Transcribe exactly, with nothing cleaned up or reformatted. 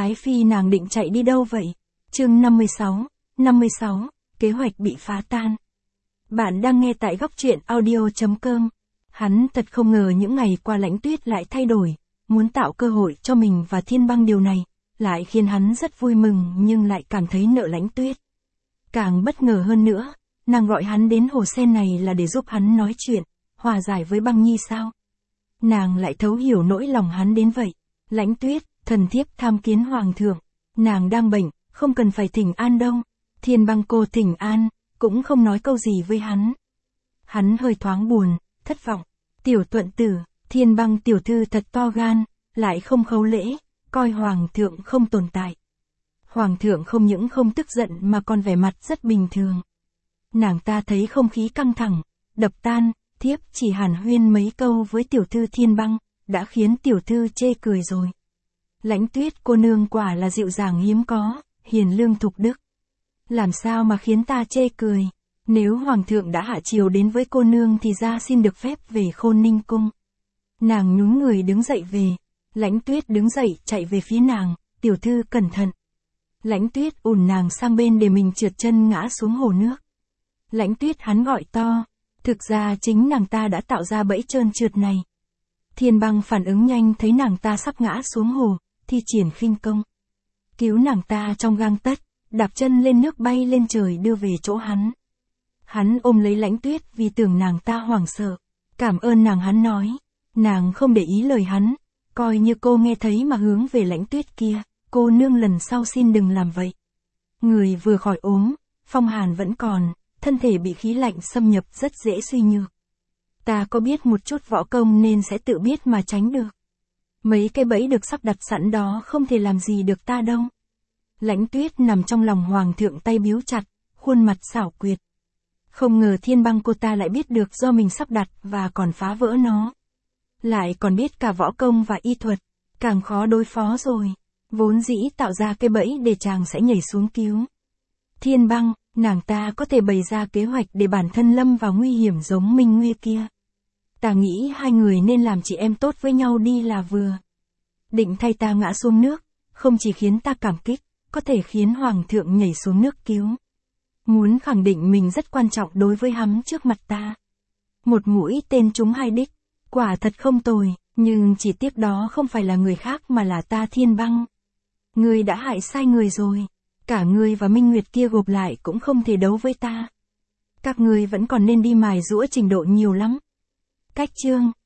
Ái Phi nàng định chạy đi đâu vậy? Chương năm mươi sáu, năm mươi sáu, kế hoạch bị phá tan. Bạn đang nghe tại góc truyện audio chấm com. Hắn thật không ngờ những ngày qua Lãnh Tuyết lại thay đổi, muốn tạo cơ hội cho mình và Thiên Băng. Điều này lại khiến hắn rất vui mừng nhưng lại cảm thấy nợ Lãnh Tuyết. Càng bất ngờ hơn nữa, nàng gọi hắn đến hồ sen này là để giúp hắn nói chuyện, hòa giải với Băng Nhi sao? Nàng lại thấu hiểu nỗi lòng hắn đến vậy. Lãnh Tuyết, thần thiếp tham kiến hoàng thượng. Nàng đang bệnh, không cần phải thỉnh an đâu. Thiên Băng cô thỉnh an, cũng không nói câu gì với hắn. Hắn hơi thoáng buồn, thất vọng. Tiểu Tuận Tử, Thiên Băng tiểu thư thật to gan, lại không khấu lễ, coi hoàng thượng không tồn tại. Hoàng thượng không những không tức giận mà còn vẻ mặt rất bình thường. Nàng ta thấy không khí căng thẳng, đập tan, thiếp chỉ hàn huyên mấy câu với tiểu thư Thiên Băng, đã khiến tiểu thư chê cười rồi. Lãnh Tuyết cô nương quả là dịu dàng hiếm có, hiền lương thục đức. Làm sao mà khiến ta chê cười? Nếu hoàng thượng đã hạ chiều đến với cô nương thì ra xin được phép về Khôn Ninh cung. Nàng nhún người đứng dậy về. Lãnh Tuyết đứng dậy chạy về phía nàng, tiểu thư cẩn thận. Lãnh Tuyết ủn nàng sang bên để mình trượt chân ngã xuống hồ nước. Lãnh Tuyết hắn gọi to, thực ra chính nàng ta đã tạo ra bẫy trơn trượt này. Thiên Băng phản ứng nhanh thấy nàng ta sắp ngã xuống hồ, thi triển khinh công. Cứu nàng ta trong gang tấc, đạp chân lên nước bay lên trời đưa về chỗ hắn. Hắn ôm lấy Lãnh Tuyết vì tưởng nàng ta hoảng sợ. Cảm ơn nàng hắn nói. Nàng không để ý lời hắn, coi như cô nghe thấy mà hướng về Lãnh Tuyết kia. Cô nương lần sau xin đừng làm vậy. Người vừa khỏi ốm, phong hàn vẫn còn, thân thể bị khí lạnh xâm nhập rất dễ suy nhược. Ta có biết một chút võ công nên sẽ tự biết mà tránh được. Mấy cái bẫy được sắp đặt sẵn đó không thể làm gì được ta đâu. Lãnh Tuyết nằm trong lòng hoàng thượng tay biếu chặt, khuôn mặt xảo quyệt. Không ngờ Thiên Băng cô ta lại biết được do mình sắp đặt và còn phá vỡ nó. Lại còn biết cả võ công và y thuật, càng khó đối phó rồi. Vốn dĩ tạo ra cái bẫy để chàng sẽ nhảy xuống cứu Thiên Băng, nàng ta có thể bày ra kế hoạch để bản thân lâm vào nguy hiểm giống Minh Nguy kia. Ta nghĩ hai người nên làm chị em tốt với nhau đi là vừa. Định thay ta ngã xuống nước, không chỉ khiến ta cảm kích, có thể khiến hoàng thượng nhảy xuống nước cứu. Muốn khẳng định mình rất quan trọng đối với hắn trước mặt ta. Một mũi tên trúng hai đích, quả thật không tồi, nhưng chỉ tiếc đó không phải là người khác mà là ta Thiên Băng. Ngươi đã hại sai người rồi, cả ngươi và Minh Nguyệt kia gộp lại cũng không thể đấu với ta. Các ngươi vẫn còn nên đi mài giũa trình độ nhiều lắm. Cách chương,